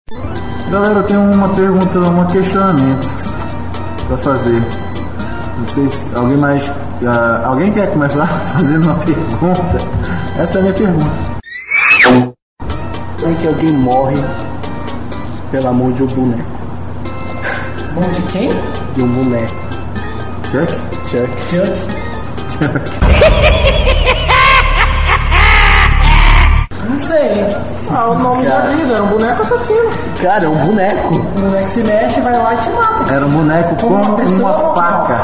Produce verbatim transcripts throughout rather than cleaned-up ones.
Galera, eu tenho uma pergunta, um questionamento pra fazer. Não sei se alguém mais... Uh, alguém quer começar fazendo uma pergunta? Essa é a minha pergunta. Como é que alguém morre pela mão de um boneco? Mão de quem? De um boneco. Chuck? Chuck. Chuck. Não sei. Ah, o nome já diz, era um boneco assassino. Cara, é um boneco. O boneco se mexe, vai lá e te mata. Era um boneco com uma, pessoa, uma faca.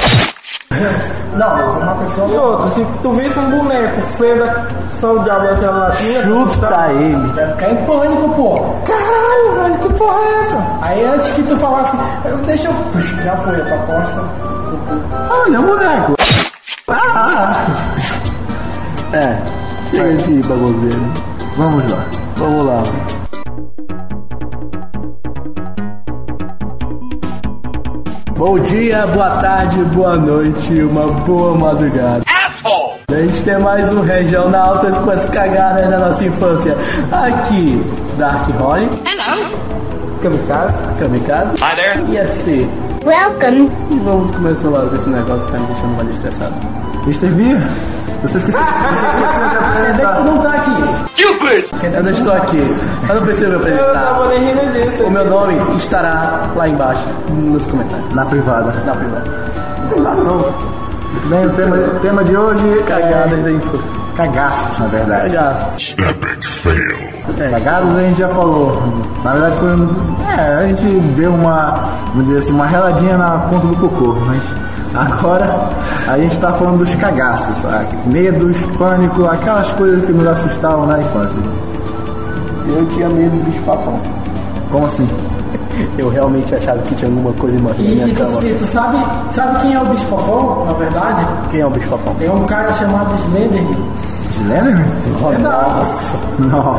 Não, uma pessoa. E outra, se tu visse um boneco feio da só o diabo daquela latinha, chuta ele. Vai ficar em pânico, pô. Caralho, velho, que porra é essa? Aí antes que tu falasse, eu, deixa eu. Puxa, já foi a tua aposta. Olha, um boneco. Ah. É, chega de baboseiro. Vamos lá. Vamos lá. Bom dia, boa tarde, boa noite, uma boa madrugada. Asshole! A gente tem mais um Regionaltas com as cagadas da nossa infância. Aqui, Dark Horny. Hello! Kamikaze. Kamikaze. Hi there. E a C. Welcome. E vamos começar logo com esse negócio que tá me deixando mais estressado. mister Beer? Você esqueceu, você esqueceu de apresentar. Tu não tá aqui. Stupid! Eu não estou aqui. Eu não preciso me Eu apresentar. tava nem rindo disso. O meu nome estará lá embaixo, nos comentários. Na privada. Na privada. Privada não. Muito bem, o tema, o tema de hoje Cagadas é... da infância. Cagaços, na verdade. Cagaços. Epic fail. É. Cagados a gente já falou. Na verdade foi um... É, a gente deu uma... Vamos dizer assim, uma reladinha na ponta do cocô. Mas agora a gente tá falando dos cagaços. Medos, pânico, aquelas coisas que nos assustavam na infância. Eu tinha medo do bicho-papão. Como assim? Eu realmente achava que tinha alguma coisa embaixo da E, minha e, tu, cama. e tu sabe, sabe quem é o bicho-papão, na verdade? Quem é o bicho-papão? É um cara chamado Slenderman. Slenderman? Verdade. Nossa. Não.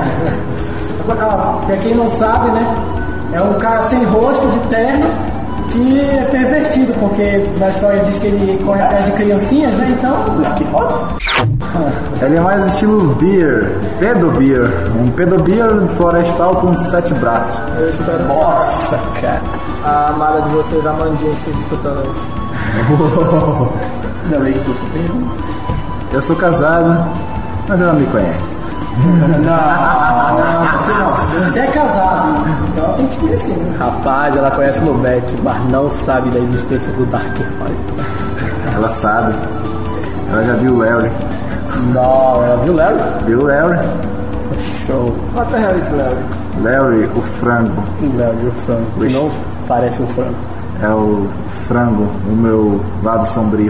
Ah, pra quem não sabe, né? É um cara sem rosto, de terno, que é pervertido, porque na história diz que ele corre atrás de criancinhas, né? Então. Que roda? Ele é mais estilo beer, pedobeer. Um pedobeer florestal com sete braços. Eu espero que Nossa, cara. a amada de vocês, a Mandinha, esteja escutando isso. Ainda bem que tu tem. Eu sou casado, mas ela me conhece. Não. Não, você não. Você é casado, então ela tem que te conhecer, né? Rapaz, ela conhece o Lobete, mas não sabe da existência do Dark Horny. Ela sabe. Ela já viu o Larry. Não, ela viu o Larry? Viu o Larry? Show. Quanto é isso, Léo? Larry, o frango. O Larry, o frango. Que Vixe. não parece um frango. É o frango, o meu lado sombrio.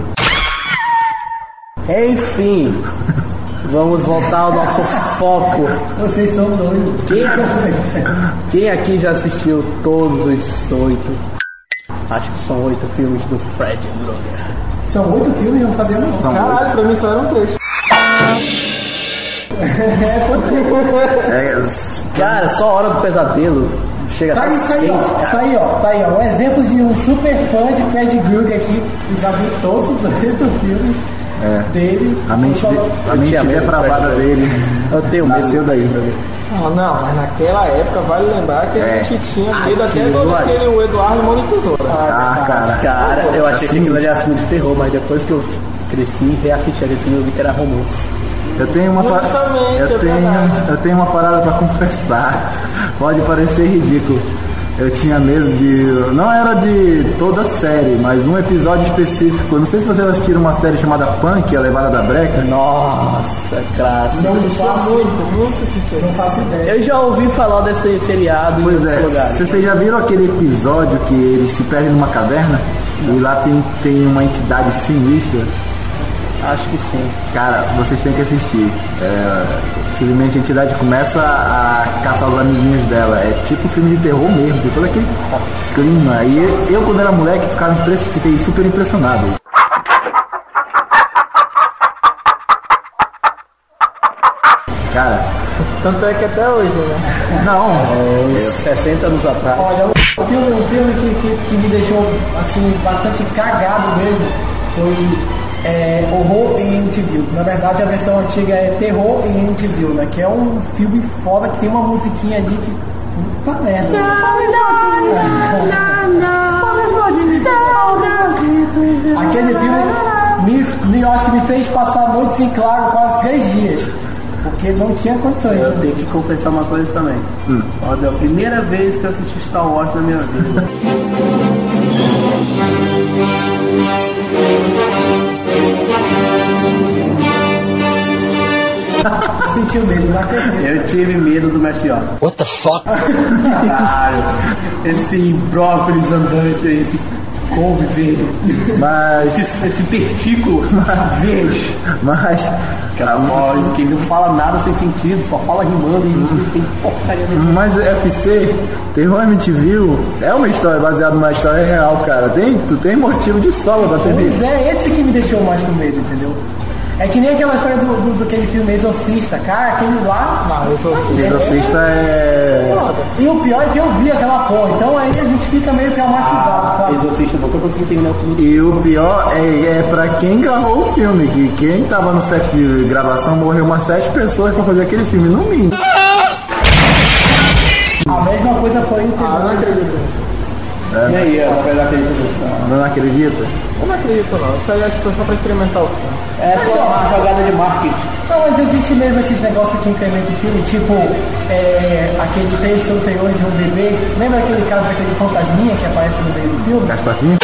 Enfim, vamos voltar ao nosso foco. Vocês são doidos. Quem, quem aqui já assistiu todos os oito? Acho que são oito filmes do Fred Krueger. São oito filmes, não sabia não. São Caralho, pra mim só era um trecho. É, Cara, só Hora do Pesadelo chega Tá até aí, tá aí, seis, ó. cara. Tá aí, ó. Tá aí, ó. Um exemplo de um super fã de Fred Krueger aqui, que já viu todos os oito filmes É. dele. a mente, Só- de, a mente tinha medo do depravada Fred dele Eu tenho medo. nasceu daí. Não, não, mas naquela época vale lembrar que É. a gente tinha medo até Aquilo do ali. aquele o Eduardo Mão de Tesoura. Ah, cara. Cara, eu achei que Assim, aquilo era filme de terror, mas depois que eu cresci e reassisti aquele filme, eu vi que era romance. Eu tenho uma pa- Justamente, eu é tenho, verdade. eu tenho uma parada pra confessar. Pode parecer ridículo. Eu tinha medo de. Não era de toda a série, mas um episódio específico. Eu não sei se vocês assistiram uma série chamada Punk, a Levada da Breca. Nossa, clássico. Não Isso é faço, muito, muito sincero. não faço ideia. Eu já ouvi falar desse seriado em Pois outros é, lugares. vocês já viram aquele episódio que eles se perdem numa caverna? E lá tem, tem uma entidade sinistra? Acho que sim. Cara, vocês têm que assistir. É, simplesmente a entidade começa a caçar os amiguinhos dela. É tipo filme de terror mesmo, tem todo aquele clima. E eu, eu, quando era moleque, ficava impress... fiquei super impressionado. Cara, Tanto é que até hoje, né? não. Uns sessenta anos atrás. Olha, um filme, um filme que, que, que me deixou assim, bastante cagado mesmo foi é, Horror em Amityville. Na verdade, a versão antiga é Terror em Amityville, né? Que é um filme foda que tem uma musiquinha ali que Puta merda. Aquele filme me, me, eu acho que me fez passar noites em claro quase três dias. Porque não tinha condições. Eu tenho que confessar uma coisa também. Hum. Olha, é a primeira vez que eu assisti Star Wars na minha vida. Sentiu medo, não acredito. Eu tive medo do Mestre Yoda. What the fuck? Caralho. Esse brócolis andante aí, esse couve verde. Mas. Esse, esse testículo verde. Mas. Aquela voz que não fala nada sem sentido, só fala rimando e não tem porcaria nenhuma. Mas F C, Terror Amityville é uma história baseada numa história real, cara. Tem, tu tem motivo de sobra pra ter Pois visto. é, esse que me deixou mais com medo, entendeu? É que nem aquela história do, do, do aquele filme Exorcista, cara, aquele lá. Não, eu sou assim. Exorcista é. E o pior é que eu vi aquela porra, então aí a gente fica meio traumatizado, sabe? Exorcista, nunca consegui terminar o filme. E o pior é, é pra quem gravou o filme, que quem tava no set de gravação morreu umas sete pessoas pra fazer aquele filme, no mínimo. A mesma coisa foi em Ah, não acredito. E aí, na verdade, acredito. Não acredita? Eu não acredito não. Isso aí acho que foi só pra incrementar o filme. É só uma jogada de marketing. Não, mas existe mesmo esses negócios que incrementam o filme, tipo é, aquele três solteirões e um bebê. Lembra aquele caso daquele fantasminha que aparece no meio do filme? Gasparzinho?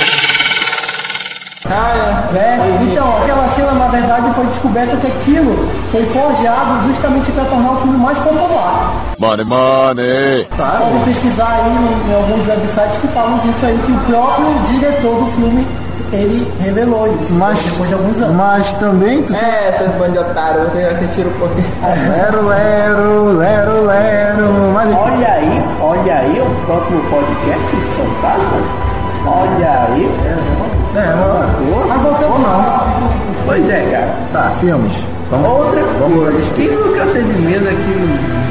Ah, é. Né? Então, aquela cena na verdade foi descoberto que aquilo foi forjado justamente para tornar o filme mais popular. Money, money. Vocês podem pesquisar aí em, em alguns websites que falam disso aí, que o próprio diretor do filme ele revelou isso Mas, depois de alguns anos. mas também tu tem. É, seus bandos de otário, vocês assistiram um pouquinho. Lero, lero, lero, lero. Mas enfim. Olha aí, olha aí o próximo podcast de Fantasmas. Olha aí. É, mas. Mas voltando Ou não. Pois é, cara. Tá, filmes. Vamos, Outra vamos coisa, quem nunca teve medo aqui no,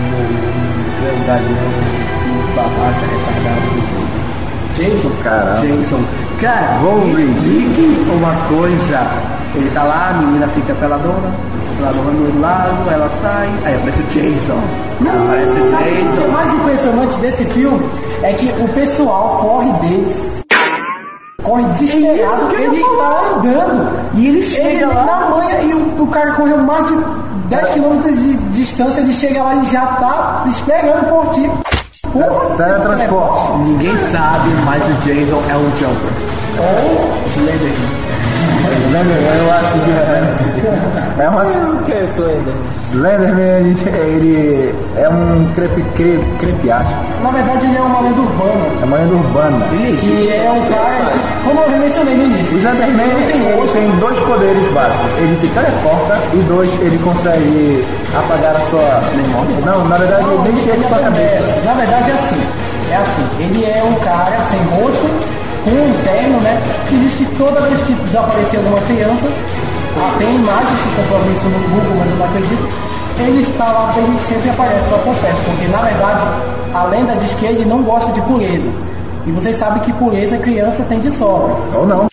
no, no Galeão, no barraca retardado? Jason, Caramba. Jason. Cara, Vou me ver. explique uma coisa. Ele tá lá, a menina fica peladona, peladona do lado, ela sai, aí aparece o Jason. não, aparece o sabe o que é Jason. mais impressionante desse filme? É que o pessoal corre deles. Corre desesperado, que eu ia ele tá andando. E ele chega Ele lá. na manhã e o, o cara correu mais de dez quilômetros de distância, ele chega lá e já tá esperando por ti. Porra, Teletransporte. Ninguém sabe, mas o Jason é um Jumper. Ou Slenderman. Slenderman, eu acho que é uma. O que é isso ainda? Slenderman, a gente- ele é um crepe, cre, crepiacho. Na verdade, ele é uma lenda urbana. É uma lenda urbana. Que é um cara, que, como eu mencionei no início, O Slenderman ele tem ele rosto. tem dois poderes básicos. Ele se teleporta e dois, ele consegue apagar a sua memória. Não, na verdade, ele nem chega em sua cabeça. acontece. Na verdade é assim, é assim, ele é um cara sem rosto, com um terno, né? Que diz que toda vez que desaparecer alguma criança, ah, tem imagens que comprovam isso no Google, mas eu não acredito, ele está lá, ele sempre aparece lá por perto, porque na verdade a lenda diz que ele não gosta de pureza. E vocês sabem que pureza criança tem de sobra. Ou não.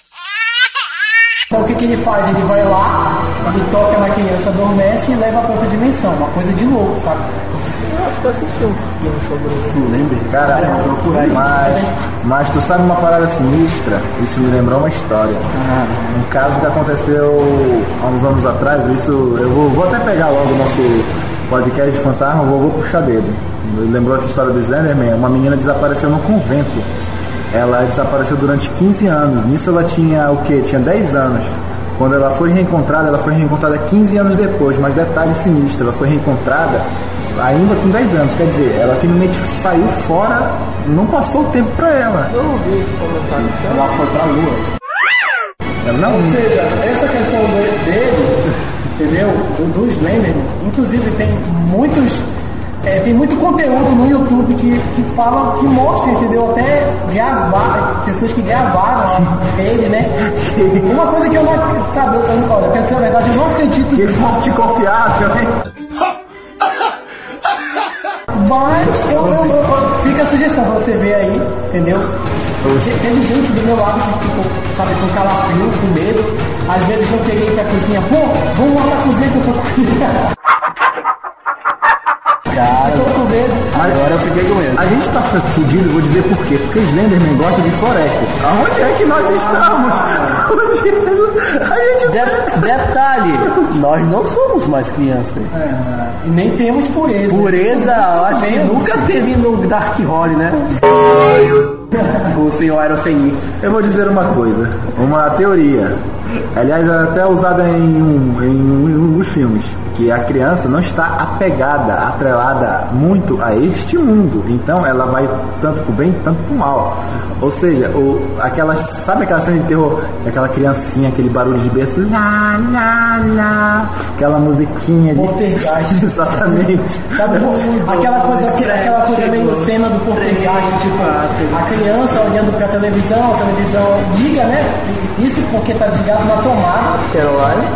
Então o que, que ele faz? Ele vai lá, ele toca na criança, adormece e leva para outra dimensão. Uma coisa de louco, sabe? Eu acho que eu assisti um filme sobre isso. Não lembra? Cara, Cara, procura aí. mas, mas tu sabe uma parada sinistra? Isso me lembrou uma história. Um caso que aconteceu há uns anos atrás. Isso eu vou, vou até pegar logo o nosso podcast de fantasma, vou, vou puxar dele. Lembrou essa história do Slenderman? Uma menina desapareceu no convento. Ela desapareceu durante quinze anos. Nisso ela tinha o quê? Tinha dez anos. Quando ela foi reencontrada, ela foi reencontrada quinze anos depois. Mas detalhe sinistro, ela foi reencontrada ainda com dez anos. Quer dizer, ela simplesmente saiu fora, não passou o tempo pra ela. Eu não vi esse comentário. Ela foi pra lua. Ela não. Ou seja, essa questão de- dele, entendeu? Do, do Slenderman, inclusive tem muitos. é, tem muito conteúdo no YouTube que, que fala, que mostra, entendeu? Até gravar, pessoas que gravaram ele, né? Uma coisa que eu não acredito, sabe? Eu, eu, olha, pra dizer a verdade, eu não acredito Que nisso. fonte confiável, hein? Mas eu, eu, eu- eu- fica a sugestão pra você ver aí, entendeu? Ge- Teve gente do meu lado que ficou, sabe, com calafrio, com medo. Às vezes não queria ir pra cozinha. Pô, vamos lá pra cozinha que eu tô com Cara, tô com medo. agora eu fiquei com medo. A gente tá fudido, vou dizer por quê. Porque Slenderman gosta de florestas. Aonde é que nós estamos? A gente... De- detalhe, nós não somos mais crianças. É, e nem temos pureza. Pureza, eu acho que menos. nunca teve no Dark Horror, né? O senhor Aeroseni. Eu vou dizer uma coisa, uma teoria. Aliás, é até usada em, um, em um dos filmes, que a criança não está apegada, atrelada muito a este mundo. Então ela vai tanto pro bem, tanto pro mal. Ou seja, o, aquelas, sabe aquela cena de terror? Aquela criancinha, aquele barulho de berço, lá, lá, lá, aquela musiquinha de... Poltergeist. Exatamente. Sabe, aquela coisa, aquela coisa meio cena do Poltergeist, tipo, a criança olhando pra televisão, a televisão liga, né? Isso porque tá ligado na tomada. Caroline.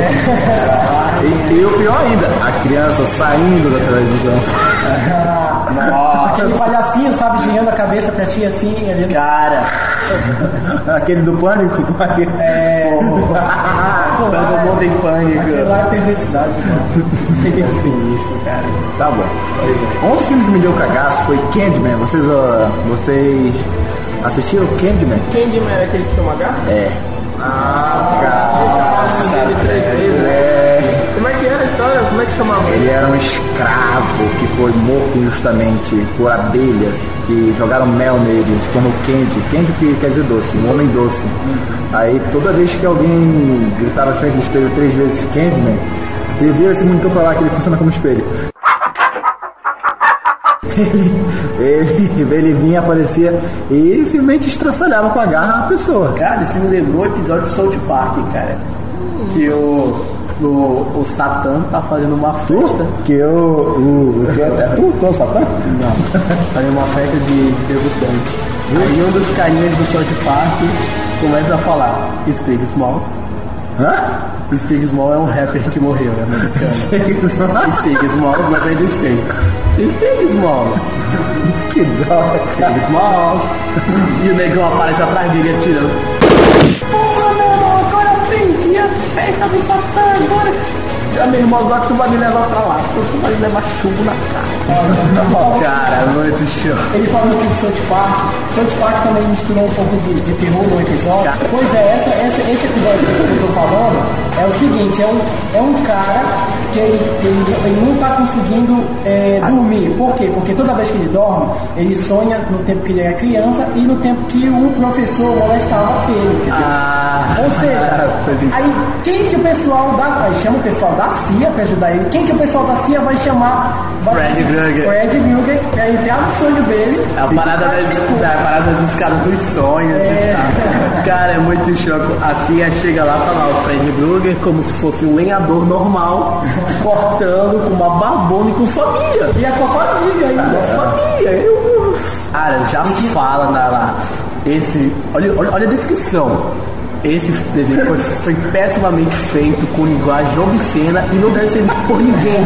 E, e o pior ainda, a criança saindo da televisão. Aquele palhacinho, sabe, girando a cabeça pra ti assim. Ele... Cara, Aquele do pânico. com aquele- É. todo mundo em pânico. Aquilo lá é perversidade, mano. Sinistro, cara. Tá bom. Outro filme que me deu cagaço foi Candyman. Vocês, ó, vocês assistiram Candyman? Candyman era aquele que chama H? É. Ele três vezes. É. Como é que era a história? Como é que chamava? Ele era um escravo que foi morto injustamente por abelhas que jogaram mel nele, se tornou Candy. Candy que quer dizer doce, um homem doce. Aí toda vez que alguém gritava frente do espelho três vezes Candyman, ele vira esse monitor pra lá que ele funciona como espelho. Ele, ele, ele vinha, aparecia e simplesmente estraçalhava com a garra a pessoa. Cara, isso me lembrou o episódio de South Park, cara. Que o, o, o Satã tá fazendo uma festa. Que eu. O, o que é, é tu? Tu é o Satã? Não, fazendo uma festa de, de debutantes. Aí um dos carinhas do South Park começa a falar: Speak Small. Hã? Speak Small é um rapper que morreu, é americano. Speak Small, mas vem do Speak. Speak Smalls. Que droga, cara. Speak Smalls. E o negão aparece atrás dele atirando. Porra, meu irmão, agora aprendi a festa do Satã, agora. Ah, meu irmão, agora tu vai me levar pra lá, senão tu vai me levar chumbo na cara. Cara, muito show. Ele falou aqui de South Park. South Park também misturou um pouco de, de terror no episódio. Pois é, essa, essa, esse episódio que eu tô falando é o seguinte, é um, é um cara que ele, ele, ele não tá conseguindo é, dormir. Por quê? Porque toda vez que ele dorme, ele sonha no tempo que ele era criança e no tempo que o professor molestava ele, entendeu? Ah, Ou seja, aí quem que o pessoal da... Aí chama o pessoal da C I A pra ajudar ele. Quem que o pessoal da C I A vai chamar? Vai, Fred Krueger. Fred Krueger pra entrar no sonho dele. É a parada das, da parada das escadas dos sonhos. É. E tal. Cara, é muito choque. A C I A chega lá, tá lá o Fred Krueger como se fosse um lenhador normal, cortando com uma barbona e com família. E a tua família ainda. Com família. Eu... Cara, já fala na, lá. Esse. Olha, olha, olha a descrição. Esse desenho foi, foi pessimamente feito, com linguagem obscena e não deve ser visto por ninguém.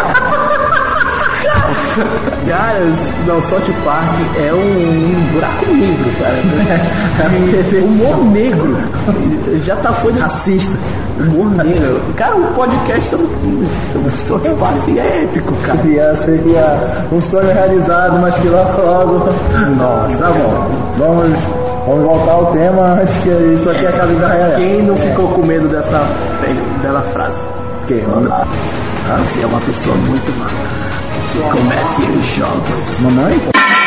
Cara, não, South Park é um, um buraco negro, cara. Humor negro. Já tá foi Racista. humor negro. Cara, um podcast sobre, sobre South Park assim, é épico, cara. Seria, seria um sonho realizado, mas que logo logo. Nossa, tá bom. Vamos, vamos voltar ao tema. Acho que isso aqui é casa da real. Quem não ficou com medo dessa bela frase? Que? Vamos lá. Você é uma pessoa muito má. Comece os jogos. Mamãe?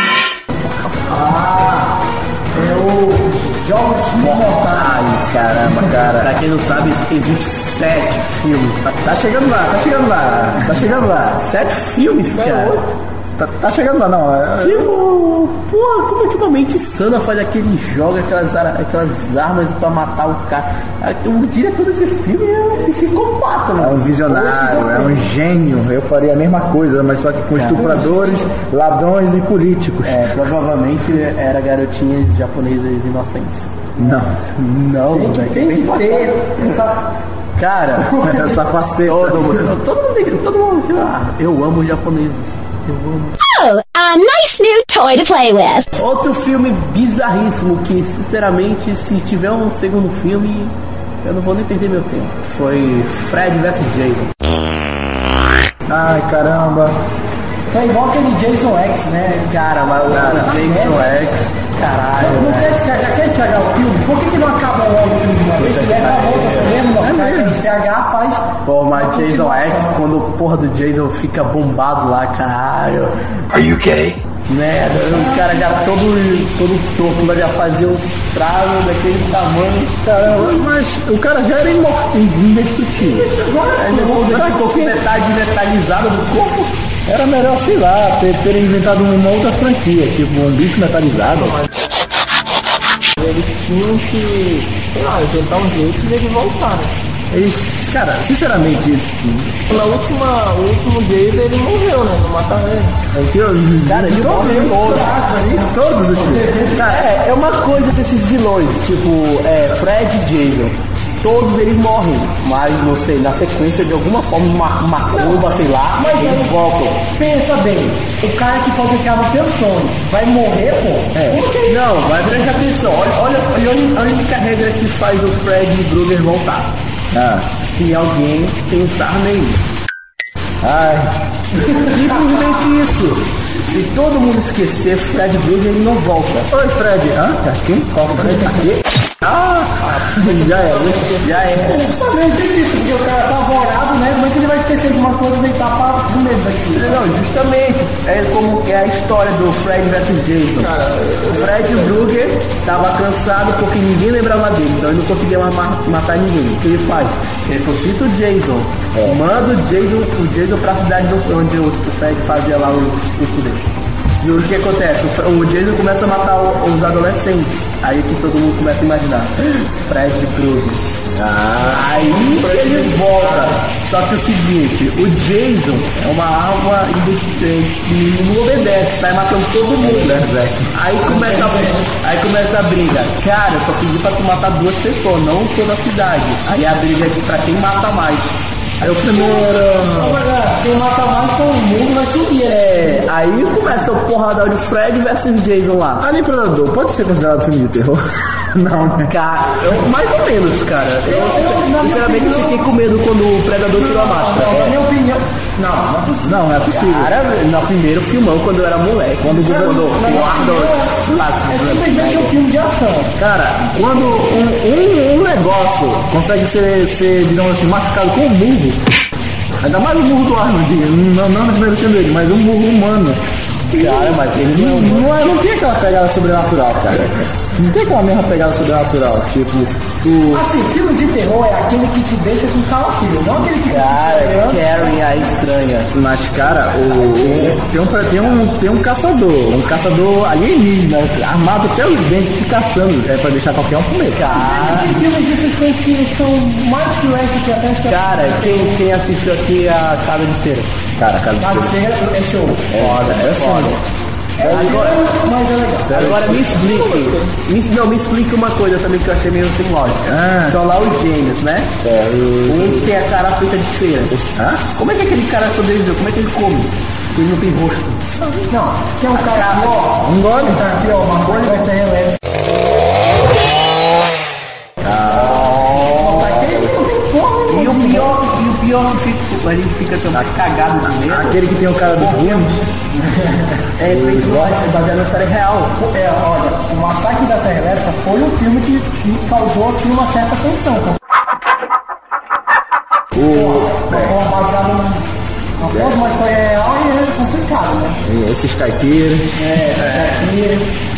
Ah, é o Jogos Mortais. Ai, caramba, cara. Pra quem não sabe, existe sete filmes. Tá chegando lá, tá chegando lá, tá chegando lá. Sete filmes, cara. Tá, tá chegando lá, não. é- Tipo, porra, como é que uma mente sana faz aquele jogo, aquelas, ar- aquelas armas pra matar o cara? O diretor desse filme é um psicopata, É um mano. visionário, é um gênio. Eu faria a mesma coisa, mas só que com estupradores, ladrões e políticos. É, provavelmente era garotinhas japonesas inocentes. Não, Não, Tem que, velho, tem que bem ter essa... Cara, essa faceta. todo mundo, todo mundo, todo mundo, ah, eu amo os japoneses. Eu amo. Oh, a nice new toy to play with. Outro filme bizarríssimo que, sinceramente, se tiver um segundo filme, eu não vou nem perder meu tempo. Que foi Fred versus Jason. Ai, caramba. Foi igual aquele Jason X, né? Cara, mas o Jason X, caralho. Não né? quer estragar, quer estragar o filme? Por que, que não acaba logo o filme de uma vez? Que ele é famoso, você lembra? Não, o cara quer estragar, faz. Pô, mas uma Jason continuação. X, quando o porra do Jason fica bombado lá, caralho. Are you gay? Né, o cara já todo, todo torto, lá já fazia uns tragos daquele tamanho. Caramba, mas o cara já era imor- indestrutível. Aí depois ele ficou com metade metalizada do corpo. Era melhor, sei lá, ter, terem inventado uma outra franquia, tipo um bicho metalizado. Eles tinham que, sei lá, inventar um jeito de ele voltar, né? Eles, cara, sinceramente, isso. Na última, o último Jason ele morreu, né? Não mataram ele. Cara, ele morreu todos. Em todos os filmes. Cara, é, é uma coisa desses vilões, tipo, é, Fred e Jason. Todos eles morrem, mas não sei, na sequência de alguma forma, uma, uma curva, sei lá, Mas eles é- voltam. Pensa bem, o cara que pode entrar no teu sonho vai morrer, pô? É. Como que é isso? Não, mas presta atenção, olha, olha, olha a única regra que faz o Fred e Krueger voltar. Ah, Se alguém pensar nele. ai, Simplesmente isso. Se todo mundo esquecer Fred Krueger, ele não volta. oi Fred, hã? Quem? Qual Fred? Aqui? Ah, já é, Já é. Mas não entendi isso, porque o cara tá alvorado, né? Como é que ele vai esquecer de uma coisa e deitar pra do medo daquilo? Não, justamente, é como é a história do Fred versus Jason. O Fred Krueger estava cansado porque ninguém lembrava dele, então ele não conseguia mais ma- matar ninguém. O que ele faz? Ele ressuscita o Jason, manda o Jason, o Jason pra cidade do- onde o Fred fazia lá o estupro dele. E o que acontece? O Fre- O Jason começa a matar o- os adolescentes. Aí que todo mundo começa a imaginar. Fred Krueger. Aí que ele volta. Só que é o seguinte, o Jason é uma arma indesistente, que não obedece, sai matando todo mundo. Aí começa, a, aí começa a briga. Cara, eu só pedi pra tu matar duas pessoas, não toda a cidade. Aí a briga é pra quem mata mais. Aí o primeiro. Quem mata mais, então o mundo vai subir, né? É, aí começa o porradão de Fred versus Jason lá. Alien Predador, pode ser considerado filme de terror? Não, né? Cara, eu- mais ou menos, cara. Eu, eu, sincer- na minha sinceramente, opinião- fiquei com medo quando o Predador tirou a máscara. Não, na minha opinião. Não, não é possível. Não, não é possível. Cara, no primeiro filmão, quando eu era moleque, quando o Cara, quando na o minha Arnold opinião, lá É simplesmente um filme de ação. Cara, quando um, um, um negócio consegue ser, ser, digamos assim, machucado com um murro, ainda mais o murro do Arnold, não, não desmerecendo dele, mas um murro humano. Cara, mas ele não é Não, um não, é- não tem aquela pegada sobrenatural, cara. Não tem aquela mesma pegada sobrenatural. Tipo, tu. Assim, filme de terror é aquele que te deixa com calafrio, não aquele que cara, te deixa Carrie a estranha. Mas, cara, o, o- tem, um, tem, um, tem um caçador, um caçador alienígena, armado até os dentes, te caçando. É pra deixar qualquer um com medo. Cara, Tem filmes de suspense que são mais cruéis do que até as cara, quem, quem assistiu aqui a Casa de Cera? Cara, cara, Mas é, é show. Foda, é foda. É Agora- agora, mas é legal. Agora me explique, me, não, me explique uma coisa também que eu achei meio sem lógica. Ah. São lá os gêmeos, né? É, o- Um que tem a cara feita de cera. Hã? Como é que aquele cara sobreviveu? Como é que ele come? Se ele não tem rosto. Não, tem um cara pior. Um gole. Um cara pior, uma coisa vai ser releve. Ah. Aquele que não tem porra E nenhuma. o pior, e o pior que fica, a gente fica também cagado de medo. Aquele que tem o cara dos gumes. É feito no- baseado na história real. É, olha, o Massacre da Serra Elétrica foi um filme que me causou assim uma certa tensão. Foi baseado num- numa uma história real e é complicado, né? E esses caipiras. É, caipiras.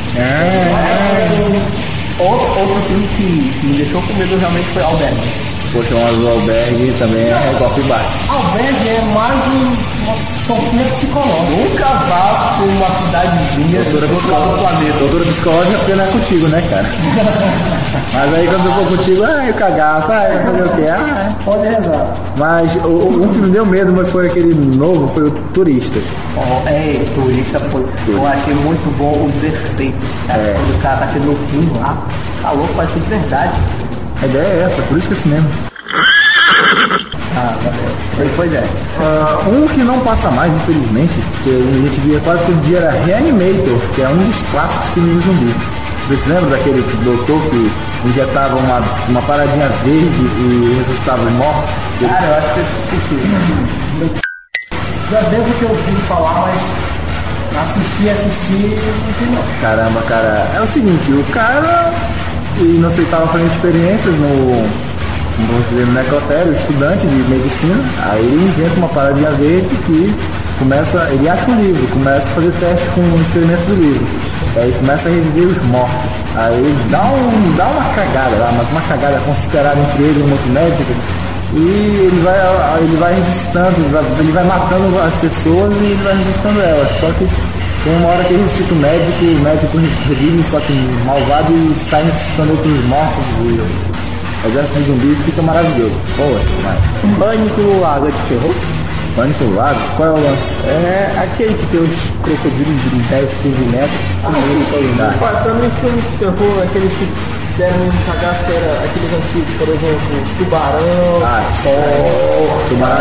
Outro, outro filme que, que me deixou com medo realmente foi Albergue. Poxa, mas o albergue também é golpe baixo. Albergue é mais um, uma tortura psicológica. Nunca vá pra uma cidadezinha do outro lado do planeta. Doutora psicológica porque não é contigo, né, cara? Mas aí quando eu for contigo, ai, o cagaço, ai, vai fazer o quê? Ah, Pode rezar. mas o, o- um que me deu medo, mas foi aquele novo, foi o Turista. Oh, é, turista foi. Eu achei muito bom os efeitos, cara. É. Quando o cara tá tirando o pinho lá, tá louco, parece de verdade. A ideia é essa, por isso que é cinema. Ah, valeu. Pois é. Ah, um que não passa mais, infelizmente, que a gente via quase todo dia, era Reanimator, que é um dos clássicos filmes de zumbi. Você se lembra daquele doutor que injetava uma, uma paradinha verde e ressuscitava os mortos? Cara, eu acho que eu assisti. já devo ter ouvido falar, mas assistir, assistir, não vi não. Caramba, cara, é o seguinte, o cara ele não sei, estava fazendo experiências no, vamos dizer, no necrotério, estudante de medicina, aí ele inventa uma paradinha verde que começa, ele acha um livro, começa a fazer testes com experimentos do livro, aí começa a reviver os mortos, aí dá, um, dá uma cagada lá, mas uma cagada considerada entre ele e um outro médico, e ele vai, ele vai resistando, ele vai, ele vai matando as pessoas e ele vai resistando elas, só que tem uma hora que ele ressuscita o médico, o médico revive, só que malvado, e sai ressuscitando outros mortos, e o exército de zumbis fica maravilhoso. Poxa, demais. Pânico no Lago é de terror? Pânico no Lago? Qual é o lance? É aquele que tem os crocodilos de dez, quinze metros. Ah, sim. Olha, pra mim filme de terror, aqueles que deram um cagaço, era aqueles antigos, por exemplo, Tubarão, Ah, sim. Tubarão.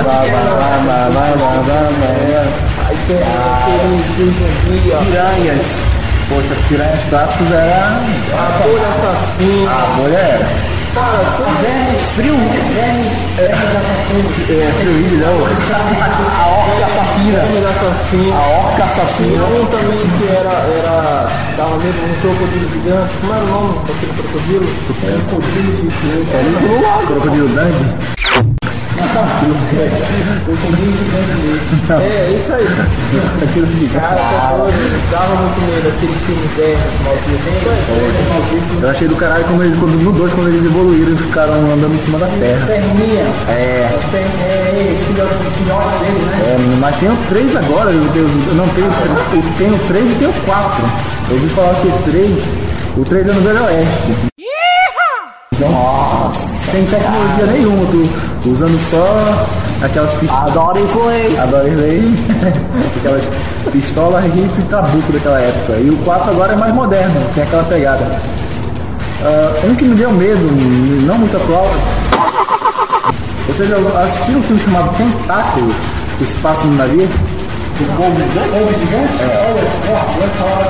aí tem aqueles de zumbi, ó, Piranhas. Poxa, piranhas clássicos era. a Folha Assassina. A bolha era. Cara, Vermes, frio, vermes, vermes assassinos. É, frio, não. A orca assassina. Vermes Assassino. A orca Tinha assassina. um também que era, era dava medo, um crocodilo gigante. Como era o nome daquele crocodilo? Crocodilo gigante. Crocodilo Dandy. Crocodilo gigante mesmo. É, isso aí. Cara, tá doido. Dava muito medo, aqueles filmes verdes, malditos. Isso aí. Eu achei do caralho como eles, quando, no dois, quando eles evoluíram, eles ficaram andando em cima da terra. Perninha. É. As per- É, os filhotes, os filhotes dele, né? É, mas tem o três agora, meu Deus. Eu não tenho, eu tenho o três e tenho o quatro. Eu ouvi falar que o três, o três é no Velho Oeste. Nossa, sem tecnologia nenhuma, tu usando só aquelas pistolas. Adoro influir. Adoro lei. Aquelas pistolas, rifle e trabuco daquela época. E o quatro agora é mais moderno, tem aquela pegada. Uh, um que me deu medo, não muito atual. Vocês já assistiram um filme chamado Tentáculos, que se passa no navio? O povo gigante? Povo gigante? É. Olha, ó, vai falar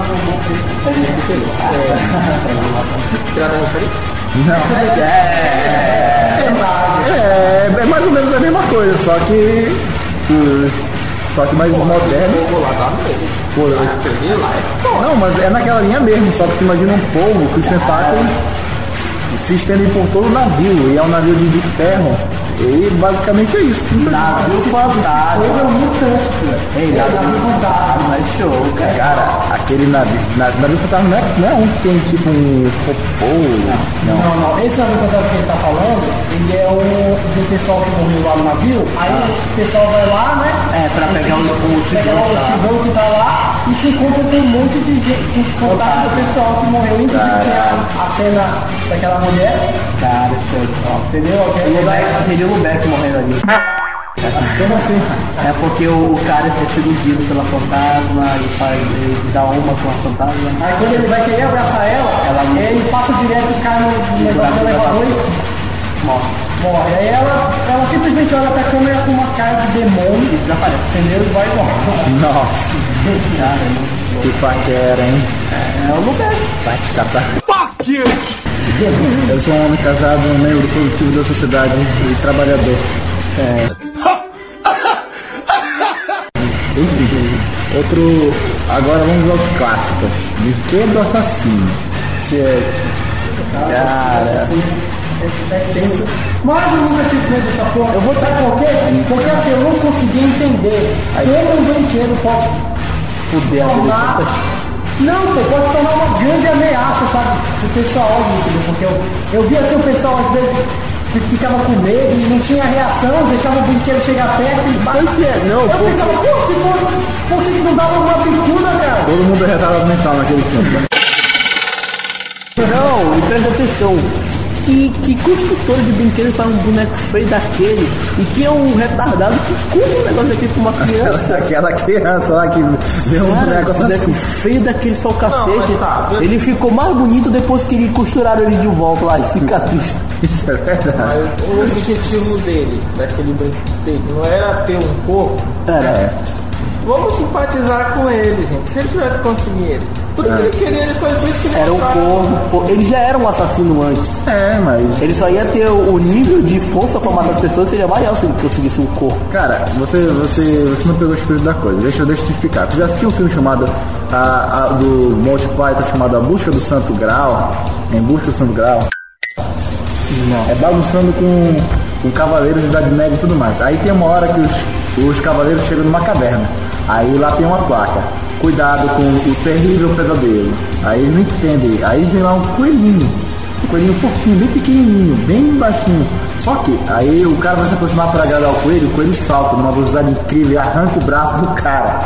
do Pirata do Caribe? Não. É, é, é mais ou menos a mesma coisa, só que. Só que mais moderno. Vou lá dar medo. Pô, Aquele lá é não, mas é naquela linha mesmo, só que tu imagina um povo que os tentáculos se estendem por todo o navio, e é um navio de, de ferro. E basicamente é isso. Navio fantasma. Povo é um mutante, filho. Ei, É navio navio fantasma. Mas show, cara. Cara, aquele navio. na- Navio fantasma não é, não é um que tem tipo um robô. Não. Não, não, esse navio fantasma que a gente tá falando, ele é o de um pessoal que morreu lá no navio, aí o pessoal vai lá, né? É, pra pegar o- o Pegar tesouro o lá. tesouro que tá lá e se encontra com um monte de gente, com contato do pessoal que morreu, inclusive tem a, a cena daquela mulher, Cara, show. Ó, entendeu? o Aquele Lubeck, seria o Lubeck morrendo ali. Como assim? É porque o, o cara é seduzido pela fantasma e faz, ele dá uma com a fantasma. Aí quando ele vai querer abraçar ela, ela ele passa direto e cai no negócio do elevador e Morre. morre. Aí ela, ela simplesmente olha pra câmera com uma cara de demônio e desaparece, entendeu? E vai embora. Nossa, Cara, que paquera, hein? é o Lubeck. Vai te catar. Eu sou um homem casado, um membro produtivo da sociedade e trabalhador. É. Enfim, outro. Agora vamos aos clássicos. Brinquedo Assassino. Cara, é, é tenso. Mas eu nunca tive medo dessa porra. Eu vou saber por quê? Porque assim, eu não conseguia entender como um brinquedo pode Fuder a tornar. Não, pô, pode tornar uma grande ameaça, sabe? O pessoal, entendeu? Porque eu, eu via assim o pessoal às vezes que ficava com medo e não tinha reação, deixava o brinquedo chegar perto e Pois é, não, eu porque- pensava, pô, se for, por que que não dava uma bicuda, cara? Todo mundo é retardado mental naquele filme. Não, e presta atenção. Que, que construtora de brinquedo faz um boneco feio daquele? E quem é um retardado que compra um negócio daquele pra uma criança? Aquela criança lá que vê um Cara, boneco o boneco assassino. feio daquele só o cacete. mas tá, eu- Ele ficou mais bonito depois que ele costuraram ele de volta lá, as cicatrizes. Isso é verdade. Mas o objetivo dele, daquele brinquedo, não era ter um corpo, Era. vamos simpatizar com ele, gente. Se ele tivesse conseguido ele, tudo que ele queria, ele foi por isso que ele Era um corvo. Pô, ele já era um assassino antes. É, mas... Ele só ia ter o nível de força pra matar as pessoas, seria maior se ele conseguisse um corpo. Cara, você, você, você não pegou o espírito da coisa. Deixa, deixa eu te explicar. Tu já assistiu um filme chamado a, a, do Monty Python chamado A Busca do Santo Graal? Em Busca do Santo Graal? Não. É bagunçando com, com cavaleiros de Idade Média e tudo mais. Aí tem uma hora que os, os cavaleiros chegam numa caverna. Aí lá tem uma placa: cuidado com o terrível pesadelo. Aí eles não entendem. Aí vem lá um coelhinho. Um coelhinho fofinho, bem pequenininho, bem baixinho. Só que aí o cara vai se aproximar para agradar o coelho. O coelho salta numa velocidade incrível e arranca o braço do cara.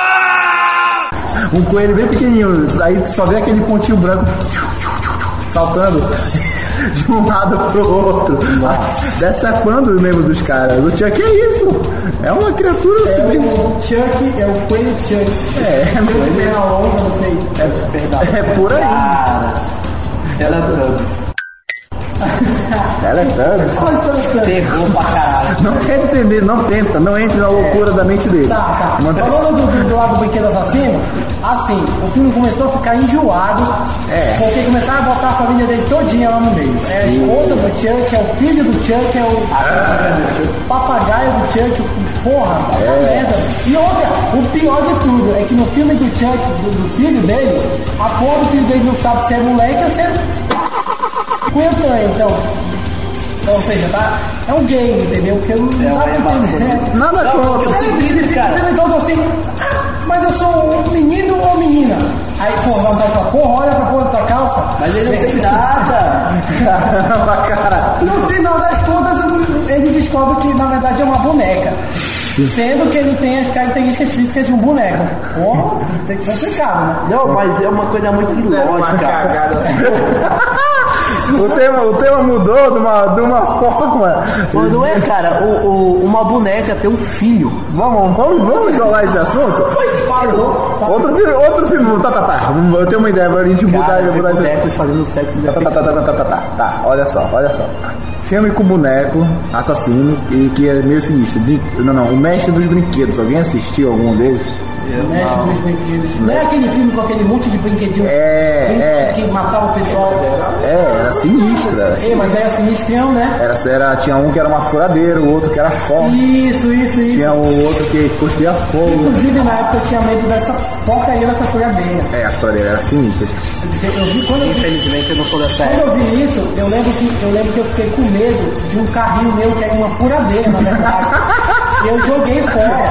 Um coelho bem pequenininho. Aí tu só vê aquele pontinho branco saltando de um lado pro outro. Nossa. Decepando o membro dos caras. O Chuck é isso. É uma criatura. É bem... o Chuck, é o coelho Chuck. É, é meio de perna longa, não sei. É, verdade. É por aí. Cara, Teletubbies. Teletubbies. Terror pra caralho. Não tenta entender, não tenta, não entre na loucura é. da mente dele. Tá, tá. Manda... Falando do, do, do lado do Brinquedo Assassino, assim, o filme começou a ficar enjoado, é. porque começaram a botar a família dele todinha lá no meio. É a esposa do Chuck, é o filho do Chuck, é o ah. papagaio do Chuck, porra, tá é. merda. E outra, o pior de tudo é que no filme do Chuck, do, do filho dele, a porra do filho dele não sabe se é moleque ou se é cunhantã, então. Ou seja, tá? É um game, entendeu? Porque eu não dá pra entender. Nada contra. Então assim, mas eu sou um menino ou menina? Aí, pô, não tá sua porra, olha pra porra da tua calça. Mas ele não fez nada. Caramba, cara. No final das contas, ele descobre que na verdade é uma boneca. Sendo que ele tem as características físicas de um boneco. Porra, tem que complicar, né? Não, mas é uma coisa muito ilógica. O tema, o tema mudou de uma, de uma forma. Mas não é, cara, o, o, uma boneca tem um filho. Vamos, vamos, vamos isolar esse assunto? Outro filme, outro filme, tá, tá, tá. Eu tenho uma ideia pra gente mudar. Cara, mudar bonecos fazendo sexo. Tá, tá, tá, tá, tá, tá, tá, tá. Olha só, olha só. Filme com boneco, assassino, e que é meio sinistro. Não, não, O Mestre dos Brinquedos. Alguém assistiu algum deles? O Mestre dos Brinquedos. Não é aquele filme com aquele monte de brinquedinho é, que é. matava o pessoal? É, era sinistro. Era sinistro. É, mas era sinistrão, né? Era, era, tinha um que era uma furadeira, o outro que era forte. Isso, isso, isso. Tinha o outro que cuspia fogo. Inclusive, na época eu tinha medo dessa porcaria dessa furadeira. É, a furadeira era sinistra. Eu vi quando eu vi, Infelizmente eu não sou dessa Quando eu vi isso, eu lembro, que, eu lembro que eu fiquei com medo de um carrinho meu que era uma furadeira, na verdade. E eu joguei fora.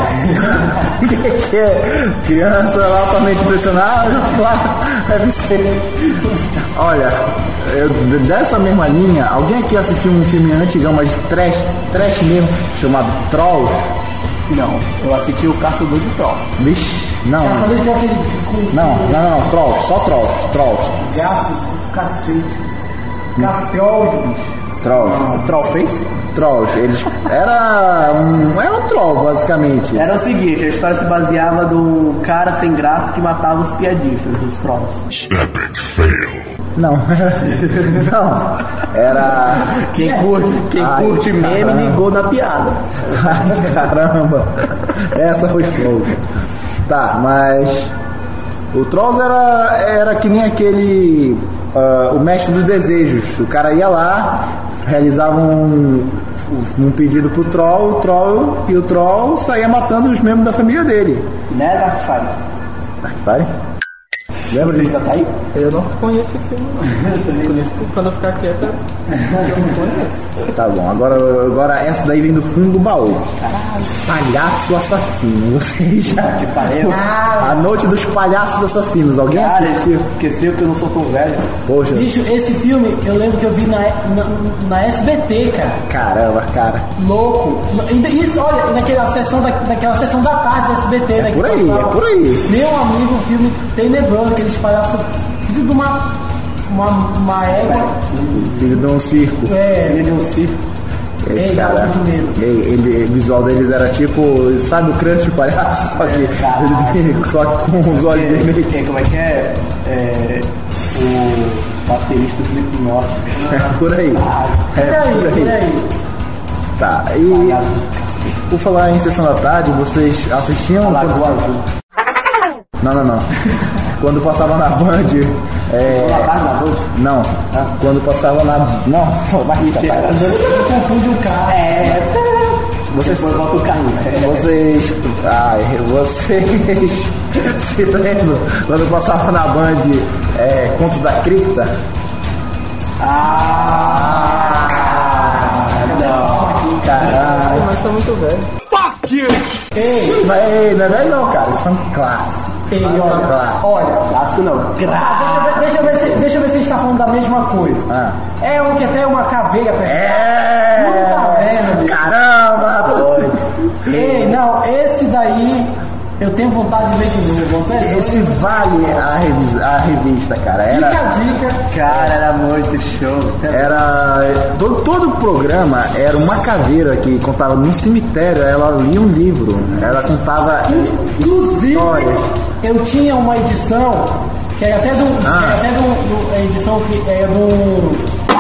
Que é? Criança lá pra mente impressionar, deve ser. Olha, eu, dessa mesma linha, alguém aqui assistiu um filme antigão, mas trash, trash mesmo, chamado Trolls? Não, eu assisti o Caçador de Trolls. Vixe, não. Caçador de Trolls com... Não, não, não, Trolls, só Trolls, Trolls. Gato, cacete. Castrolls, bicho. Trolls. O Troll fez? Trolls, eles... Era um, era um troll, basicamente. Era o seguinte, a história se baseava do cara sem graça que matava os piadistas, os trolls. Epic fail. Não, era... Não, era... Quem curte, quem Ai, curte meme caramba. ligou na piada. Ai, caramba. Essa foi fogo. Tá, mas... O Trolls era, era que nem aquele... Uh, o Mestre dos Desejos. O cara ia lá, realizava um, um pedido pro Troll, o Troll e o Troll saía matando os membros da família dele. Né, Darkfire? Darkfire? Lembra disso? Tá aí? Eu não conheço esse filme, não. Por isso que quando eu ficar quieto, eu não conheço. Tá bom, agora, agora essa daí vem do fundo do baú. Caralho. Palhaço Assassino. Você já. Que pariu. A Noite dos Palhaços Assassinos. Alguém Cara, assistiu? esqueceu que eu não sou tão velho. Poxa. Bicho, esse filme eu lembro que eu vi na, na, na S B T, cara. Caramba, cara. Louco. Isso, olha, naquela sessão da, naquela sessão da tarde da S B T, É né? por que aí, passava. é por aí. Meu amigo, um filme tenebroso, aqueles palhaços, filho de uma, uma, uma égua. Filho de um circo. É, Ele é um circo. Ei, cara, dá muito medo. ele, ele- o visual deles era tipo, sabe o Crush de palhaço? Só que, Caralho. só que com os olhos vermelhos. Porque, como é que é? É o baterista do Slipknot. É por aí. Por É aí, por por aí. aí. Tá, e Por falar em Sessão da Tarde, vocês assistiam... Lagoa Azul. Não, não, não. Quando passava na Band... É... Sessão da Tarde na Band? Não. Quando passava na... Nossa, vai Confunde o cara. É... Vocês... Depois volta o carrinho. Vocês... Ai, vocês... Se lembram? Quando passava na Band é, Contos da Cripta? Ah... Não. Caralho. Mas sou muito velho. Fuck you! Ei, não é, não é velho não, cara. Isso é um clássico. Ei, olha, Clássico. olha. Clássico não. Ah, deixa, eu ver, deixa, eu ver se, deixa eu ver se a gente tá falando da mesma coisa. Ah. É um que até é uma caveira pra É! Não tá vendo, bicho? Caramba, doido. Ei, não, esse daí eu tenho vontade de ver de novo. Esse vale a revista, a revista, cara. Fica Era, a dica. Cara, era muito show. era todo, todo o programa era uma caveira que contava num cemitério. Ela lia um livro. Ela contava Inclusive, histórias. eu tinha uma edição que era até do. Ah. Que era até do, do. A edição que é do.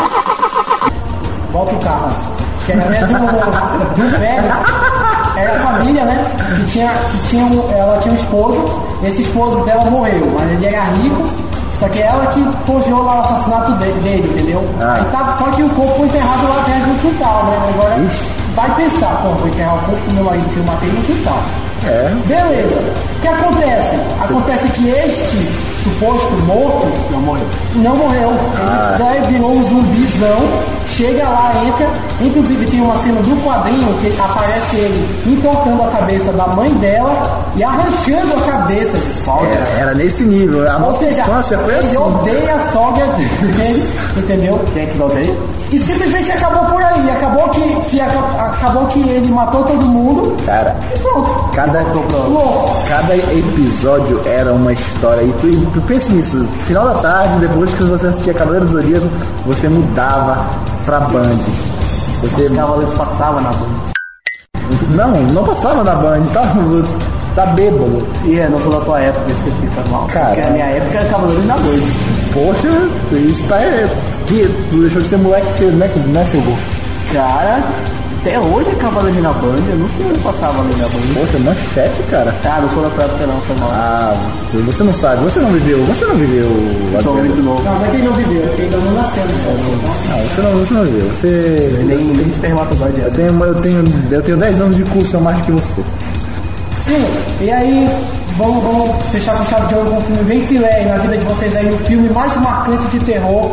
Volta o carro. Que era até do. Do velho. Era a família, né? Que tinha, que tinha um, ela tinha um esposo. Esse esposo dela morreu, mas ele era rico. Só que ela que forjou lá o assassinato dele, dele entendeu? Ah. Aí tá, só que o corpo foi enterrado lá atrás no quintal, né? Agora Ixi. vai pensar, pô, vou enterrar o corpo do meu marido que eu matei no quintal. É. Beleza. O que acontece? Acontece que este suposto morto Não morreu. não morreu. Ah. Ele daí virou um zumbizão, chega lá, entra. Inclusive tem uma cena do quadrinho que aparece ele entortando a cabeça da mãe dela e arrancando a cabeça. Era, era nesse nível. A Ou nossa seja, infância foi ele assim. odeia a sogra dele, entendeu? Quem é que odeia? E simplesmente acabou por aí. Acabou que, que, aca- acabou que ele matou todo mundo Cara, e pronto. cada, Louco. cada episódio era uma história. E tu, tu pensa nisso, final da tarde, depois que você assistia Cavaleiro do Zodíaco, você mudava pra Band. Você... Cavaleiros passava na Band. Não, não passava na Band, tá, tá bêbado. E é, não sou da tua época, esqueci, tá mal. Cara. Porque a minha época era Cavaleiros da Noite. Poxa, isso tá. É, que tu deixou de ser moleque cedo, né, né seu burro? Cara, até hoje é Cavaleiros na Band, eu não sei onde passava ali na Band. Poxa, manchete, cara. Ah, não sou da tua época não, foi mal. Ah, você não sabe, você não viveu, você não viveu. Sou muito novo. Não, não é que ele não viveu, é que ele não nasceu. Não, você não, você não viveu. Você. Nem, nem espermatozoide Eu era. tenho, eu tenho, eu tenho dez anos de curso a mais que você. Sim, e aí vamos, vamos fechar com chave de ouro com um filme bem filé aí na vida de vocês aí, o filme mais marcante de terror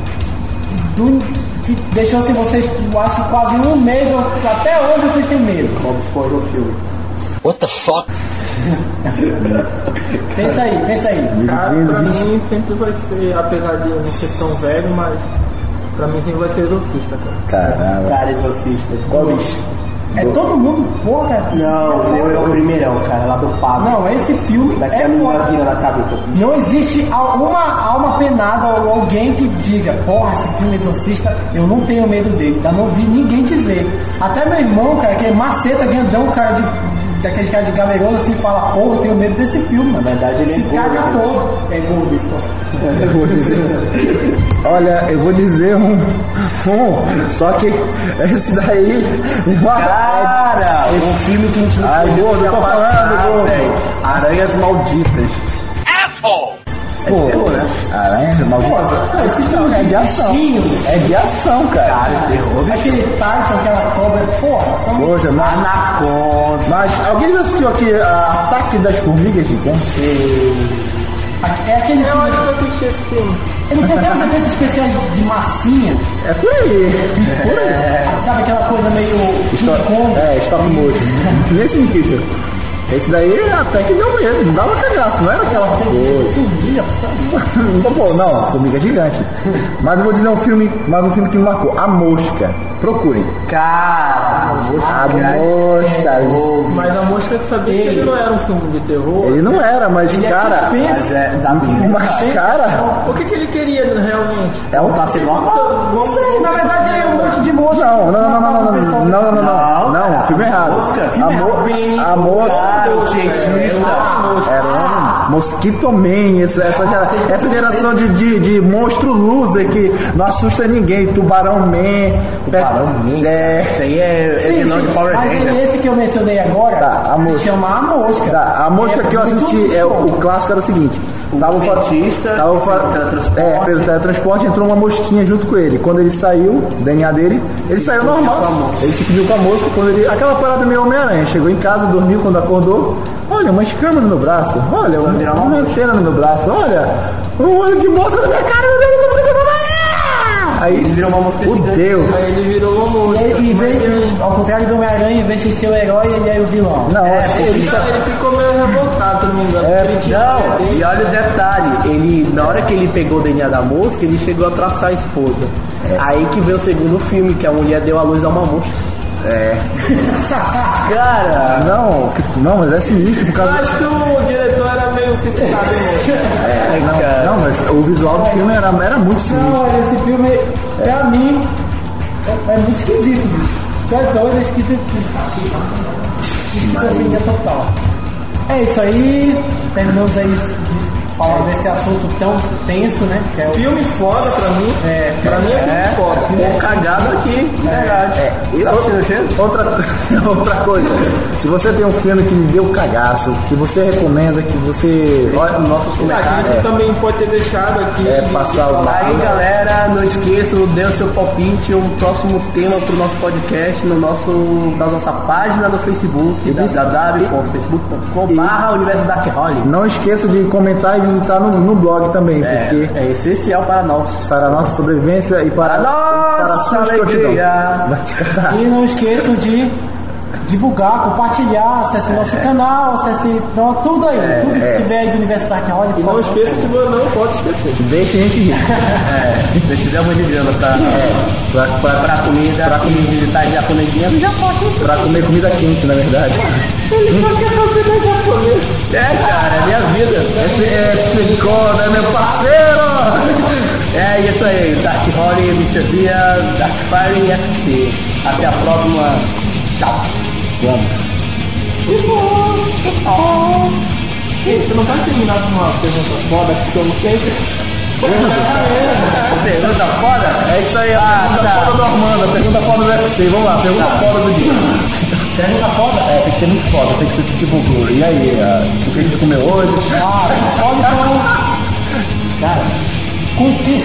do, que deixou assim vocês, eu acho, quase um mês, ou até hoje vocês têm medo. Bob Esponja o filme. What the fuck? Pensa aí, pensa aí. Cara, pra mim sempre vai ser, apesar de eu não ser tão velho, mas pra mim sempre vai ser Exorcista, cara. Caramba. Cara, exorcista. Dois. É todo mundo, porra, cara. Não, o meu é o primeirão, cara, lá do Pablo. Não, esse filme Daqui é a menina foda. vira na cabeça. Não existe uma alma penada ou alguém que diga, porra, esse filme Exorcista, eu não tenho medo dele. Ainda não vi ninguém dizer. Até meu irmão, cara, que é maceta, grandão, cara de, de, daqueles caras de galeroso, assim, fala, porra, eu tenho medo desse filme. Na verdade, ele é Se gordo, caga né? todo. É gordo, isso. Eu vou dizer. Olha, eu vou dizer um. um só que esse daí. Cara, um filme que a gente não Ai, podia gordo, eu tô passar, falando, gordo. velho. Aranhas Malditas. Pô, aranha, maldita. Esse filme é de ação. É de ação, cara. Cara, terror. Aquele Titan, aquela cobra, porra, então, Poxa, mas. Anaconda. Mas alguém já assistiu aqui a Ataque das Formigas Gigantes? é aquele Eu filme, acho que eu assisti esse filme. ele tem aqueles efeitos especiais de massinha, É por aí. Por aí. sabe aquela coisa meio King Kong. É, stop motion. Nesse nível. Esse daí até que deu medo, não dava cagaço, não era aquela coisa. Formiga, puta Então, pô, não, Formiga Gigante. Mas eu vou dizer um filme, mais um filme que me marcou, A Mosca. Procurem. Cara, A Mosca. Mas a mosca que sabia que ele não era um filme de terror. Ele não era, mas cara. mas é da minha. Mas cara. O que, que ele queria realmente? É um. Tá sendo uma Não sei, na verdade é um monte de mosca. Não, não, não, não, não, não, Pessoal- não, não, não, não, não, Não, filme errado. Mosca, A filme mo- errado, bem- A Mosca. o cientista. Era um. Mosquito Man, essa, essa, gera, essa geração de, de, de monstro loser que não assusta ninguém. Tubarão Man. Tubarão Man. É, isso aí é, é Sim, nome sim, de Power mas Rangers. esse que eu mencionei agora Tá, a se mosca. chama A Mosca. Tá, a mosca É que eu muito assisti, é, o, show. o clássico era o seguinte. Tava o fa- cientista, tava o fa- fez o teletransporte. É, fez o teletransporte, entrou uma mosquinha junto com ele. Quando ele saiu, o D N A dele, ele saiu normal. Ele se pediu com a mosca, quando ele. Aquela parada meio Homem-Aranha. Chegou em casa, dormiu, quando acordou. Olha, uma escama no meu braço. Olha, uma, uma antena no meu braço. Olha, um olho de mosca na minha cara. Meu Deus, eu tô ficando. Aí Ele virou uma mosca gigante. fudeu. Aí ele virou uma mosca. E, e vem, ao contrário do Homem-Aranha, em vez de ser o herói, ele é o vilão. Não, É, ele, Não, ele ficou meio revoltado, se não me engano. É, porque ele tinha Não, e olha o detalhe, ele, na hora que ele pegou o D N A da mosca, ele chegou a traçar a esposa. Aí que veio o segundo filme, que a mulher deu à luz a uma mosca. É. Cara, Não, não, mas é sinistro por Eu causa. acho que o diretor era meio fissurado em mosca. É, cara. não, não, mas o visual do filme era, era muito sinistro. Não, mas esse filme, pra mim, é, é muito esquisito, bicho. Tu é doido, é esquisito, bicho. Esquizofrenia total. É isso aí, terminamos aí de falar desse assunto tão tenso, né? Que é o Filme foda pra mim. É, Pra mim é filme é, foda. pô, cagado aqui, de verdade. É, e Tá sentindo o cheiro? outra, outra coisa, se você tem um filme que lhe deu cagaço, que você recomenda, que você. Olha, Nossos A comentários. gente também pode ter deixado aqui. É, passar o. Aí galera, não esqueçam, dê o seu palpite, um próximo tema pro nosso podcast no nosso, na nossa página no Facebook, w w w ponto facebook ponto com barra Universo Dark Holly. Não esqueça de comentar e visitar no, no blog também, porque É, é essencial para nós. para a nossa sobrevivência e para, Para nossa para a sua alegria. escrotidão. Vai te catar. E não esqueçam de divulgar, compartilhar, acesse nosso canal, acesse então, tudo aí, tudo que tiver aí do Universo Dark Holly. E não esqueça que você não pode esquecer. Deixa a gente rir. É, precisamos de grana pra, Pra, pra, pra comida, pra quem visitar japonesinha no Japão. pra comer comida quente, na verdade. É, cara, é minha vida. Esse é Silicona, meu parceiro! É isso aí, Dark Holly, mister Bia, Dark Fire e F C. Até a próxima. Tchau. Vamos. Ei, tu não vai terminar com uma pergunta foda que como sempre? Pergunta foda? É isso aí, a Ah, pergunta tá. foda do Armando, a pergunta foda do U F C. Vamos lá, pergunta foda do dia. Pergunta foda? É, tem que ser muito foda, tem que ser tipo, e aí, ah, o que a gente comeu hoje? Ah, pode então. Cara, com que.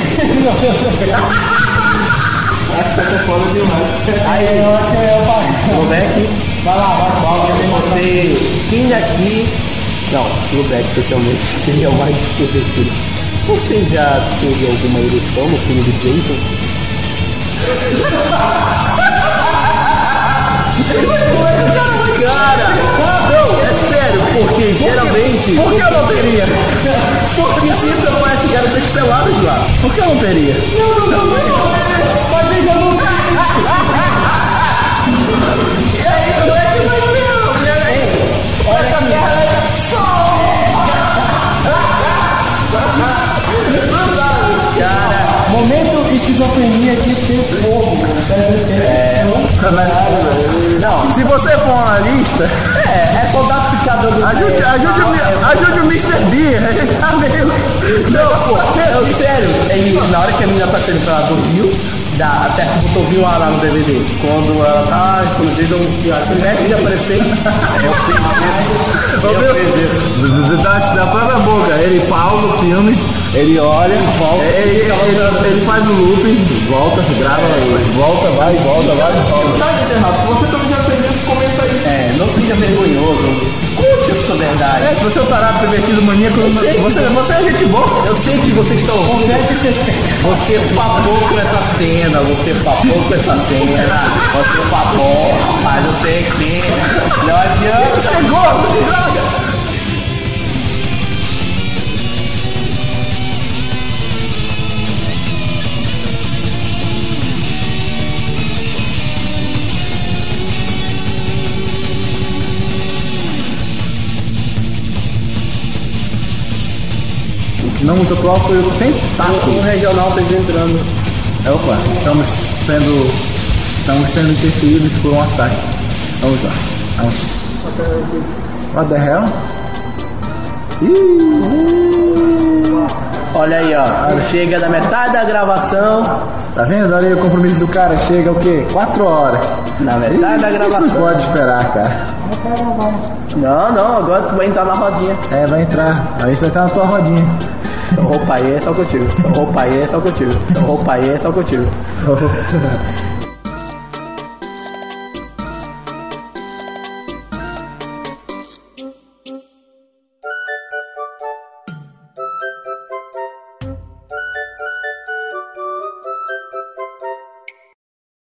Acho que essa é foda demais. Aí eu acho que eu ia falar. Lubeck, Vai lá, vai, vai. você. Quem aqui. Não, Lubeck especialmente, quem é o mais divertido. Você já teve alguma ereção no filme do Jason? Cara, não, é sério, porque geralmente. Por que eu não teria? Porque sempre aparece garotas peladas lá. Por que eu não teria? Momento esquizofrenia aqui sem fogo. É. Não, Se você for um analista, é, é soldado ficar dando. ajude, ajude, o, Mi- ajude o mister B, a gente tá meio. Não, pô, é sério. Ele, na hora que a menina tá saindo pra dormir, dá, até que botou viu lá, lá no D V D. Quando ela tá, quando o Jason, ao invés de aparecer, eu fiz isso. Eu fiz isso. Da, da própria boca, ele pausa o filme, ele olha, volta, ele, ele, ele faz o looping, volta, grava, volta, vai, volta, vai, volta. Tá, internauta, se você também já fez isso, comenta aí. É, não seja vergonhoso. Conte a sua verdade. É, se você é um tarado pervertido maníaco, você, você é gente boa. Eu sei que vocês estão ouvindo. Confesse seus pecados. Você papou com essa cena, você papou com essa cena, você papou, mas eu sei que sim. Não adianta. Você é gordo, que droga! O que não muito atual foi o tentáculo. O regional tá entrando. É, opa, estamos sendo. Estamos sendo interferidos por um ataque. Vamos lá. Vamos. What the hell? Olha aí, ó. Chega da metade da gravação. Tá vendo? Olha aí o compromisso do cara. Chega o quê? Quatro horas. Na metade da gravação. Não pode esperar, cara. Não, não. Agora tu vai entrar na rodinha. É, vai entrar. A gente vai entrar na tua rodinha. Opa, aí é só contigo. Opa, aí é só contigo. Opa, aí é só contigo.